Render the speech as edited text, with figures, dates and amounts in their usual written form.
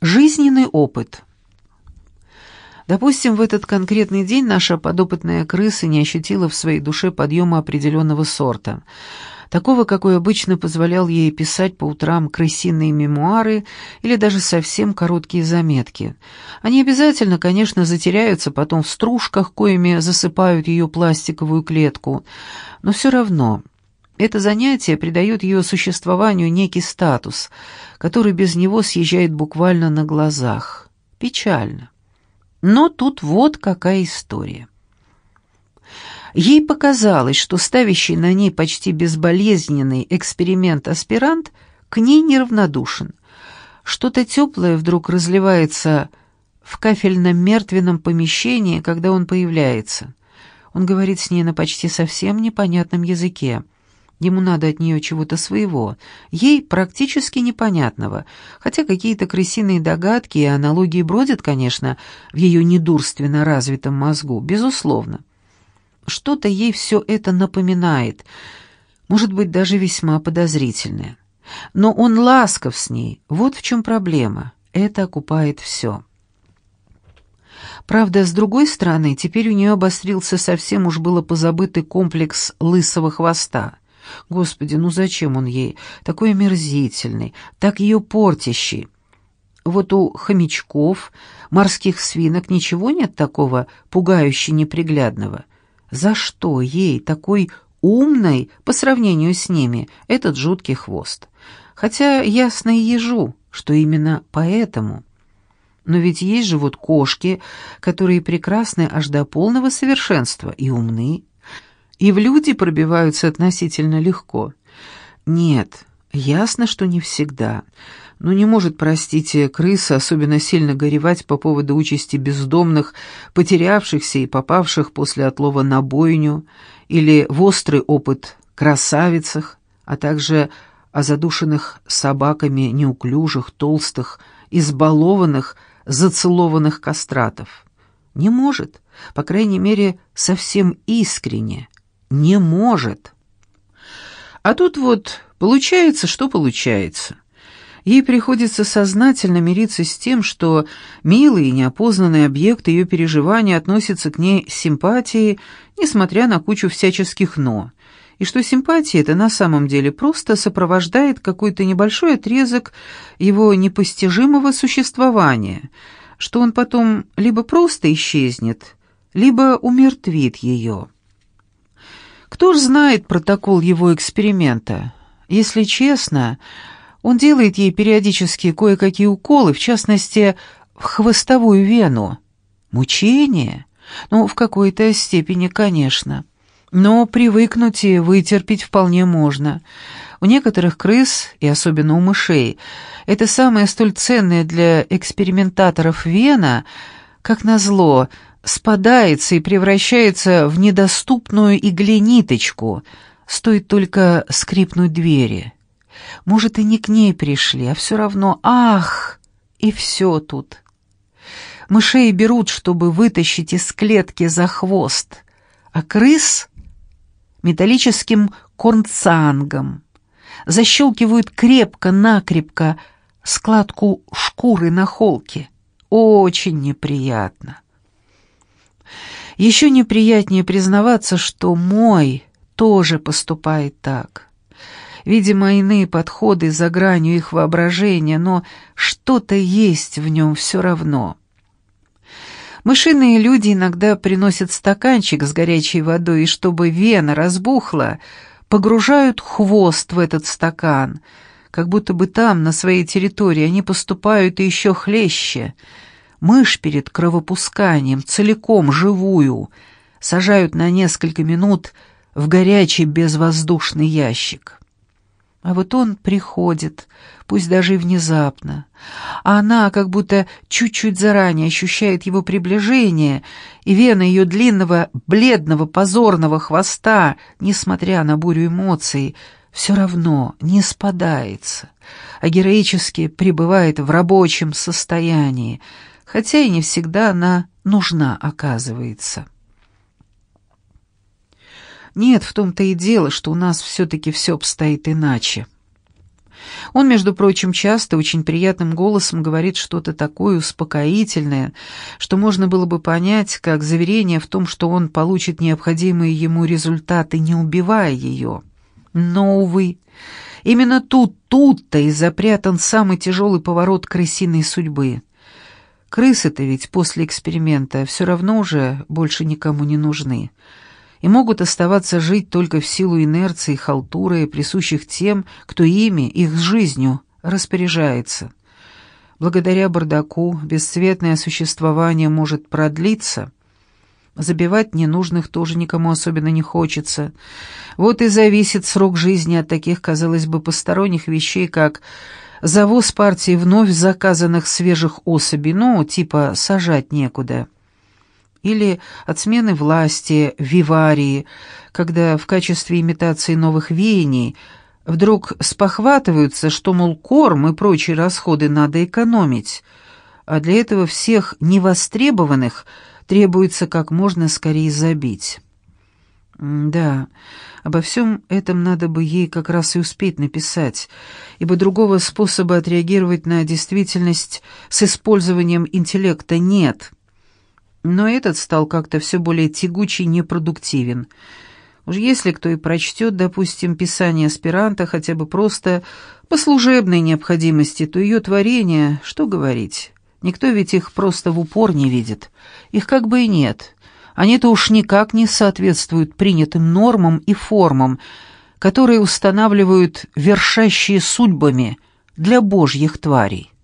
Жизненный опыт. Допустим, в этот конкретный день наша подопытная крыса не ощутила в своей душе подъема определенного сорта, такого, какой обычно позволял ей писать по утрам крысиные мемуары или даже совсем короткие заметки. Они обязательно, конечно, затеряются потом в стружках, коими засыпают ее пластиковую клетку, но все равно это занятие придает ее существованию некий статус, который без него съезжает буквально на глазах. Печально. Но тут вот какая история. Ей показалось, что ставящий на ней почти безболезненный эксперимент-аспирант к ней неравнодушен. Что-то теплое вдруг разливается в кафельно-мертвенном помещении, когда он появляется. Он говорит с ней на почти совсем непонятном языке. Ему надо от нее чего-то своего, ей практически непонятного, хотя какие-то крысиные догадки и аналогии бродят, конечно, в ее недурственно развитом мозгу, безусловно. Что-то ей все это напоминает, может быть, даже весьма подозрительное. Но он ласков с ней, вот в чем проблема, это окупает все. Правда, с другой стороны, теперь у нее обострился совсем уж было позабытый комплекс лысого хвоста. Господи, ну зачем он ей? Такой омерзительный, так ее портящий. Вот у хомячков, морских свинок ничего нет такого пугающе неприглядного. За что ей, такой умной, по сравнению с ними, этот жуткий хвост? Хотя ясно и ежу, что именно поэтому. Но ведь есть же вот кошки, которые прекрасны аж до полного совершенства и умны, и в люди пробиваются относительно легко. Нет, ясно, что не всегда. Но не может, простите, крыса особенно сильно горевать по поводу участи бездомных, потерявшихся и попавших после отлова на бойню, или в острый опыт красавицах, а также о задушенных собаками неуклюжих, толстых, избалованных, зацелованных кастратов. Не может, по крайней мере, совсем искренне. Не может. А тут вот получается, что получается. Ей приходится сознательно мириться с тем, что милый и неопознанный объект ее переживаний относится к ней с симпатией, несмотря на кучу всяческих «но», и что симпатия эта на самом деле просто сопровождает какой-то небольшой отрезок его непостижимого существования, что он потом либо просто исчезнет, либо умертвит ее. Кто ж знает протокол его эксперимента? Если честно, он делает ей периодически кое-какие уколы, в частности, в хвостовую вену. Мучение? Ну, в какой-то степени, конечно. Но привыкнуть и вытерпеть вполне можно. У некоторых крыс, и особенно у мышей, это самое столь ценное для экспериментаторов вена, как назло, спадается и превращается в недоступную игле-ниточку, стоит только скрипнуть двери. Может, и не к ней пришли, а все равно, ах, и все тут. Мышей берут, чтобы вытащить из клетки за хвост, а крыс — металлическим корнцангом. Защелкивают крепко-накрепко складку шкуры на холке. Очень неприятно. Еще неприятнее признаваться, что мой тоже поступает так. Видимо, иные подходы за гранью их воображения, но что-то есть в нем все равно. Мышиные люди иногда приносят стаканчик с горячей водой, и чтобы вена разбухла, погружают хвост в этот стакан, как будто бы там, на своей территории, они поступают еще хлеще. Мышь перед кровопусканием, целиком живую, сажают на несколько минут в горячий безвоздушный ящик. А вот он приходит, пусть даже и внезапно, а она как будто чуть-чуть заранее ощущает его приближение, и вена ее длинного, бледного, позорного хвоста, несмотря на бурю эмоций, все равно не спадается, а героически пребывает в рабочем состоянии, хотя и не всегда она нужна, оказывается. Нет, в том-то и дело, что у нас все-таки все обстоит иначе. Он, между прочим, часто очень приятным голосом говорит что-то такое успокоительное, что можно было бы понять как заверение в том, что он получит необходимые ему результаты, не убивая ее. Но, увы, именно тут-то и запрятан самый тяжелый поворот крысиной судьбы. Крысы-то ведь после эксперимента все равно уже больше никому не нужны и могут оставаться жить только в силу инерции и халтуры, присущих тем, кто ими, их жизнью, распоряжается. Благодаря бардаку бесцветное существование может продлиться. Забивать ненужных тоже никому особенно не хочется. Вот и зависит срок жизни от таких, казалось бы, посторонних вещей, как завоз партии вновь заказанных свежих особей, ну, типа сажать некуда. Или от смены власти, виварии, когда в качестве имитации новых веяний вдруг спохватываются, что, мол, корм и прочие расходы надо экономить, а для этого всех невостребованных требуется как можно скорее забить. Да, обо всем этом надо бы ей как раз и успеть написать, ибо другого способа отреагировать на действительность с использованием интеллекта нет. Но этот стал как-то все более тягучий и непродуктивен. Уж если кто и прочтет, допустим, писание аспиранта хотя бы просто по служебной необходимости, то ее творения, что говорить, никто ведь их просто в упор не видит. Их как бы и нет. Они-то уж никак не соответствуют принятым нормам и формам, которые устанавливают вершащие судьбами для божьих тварей.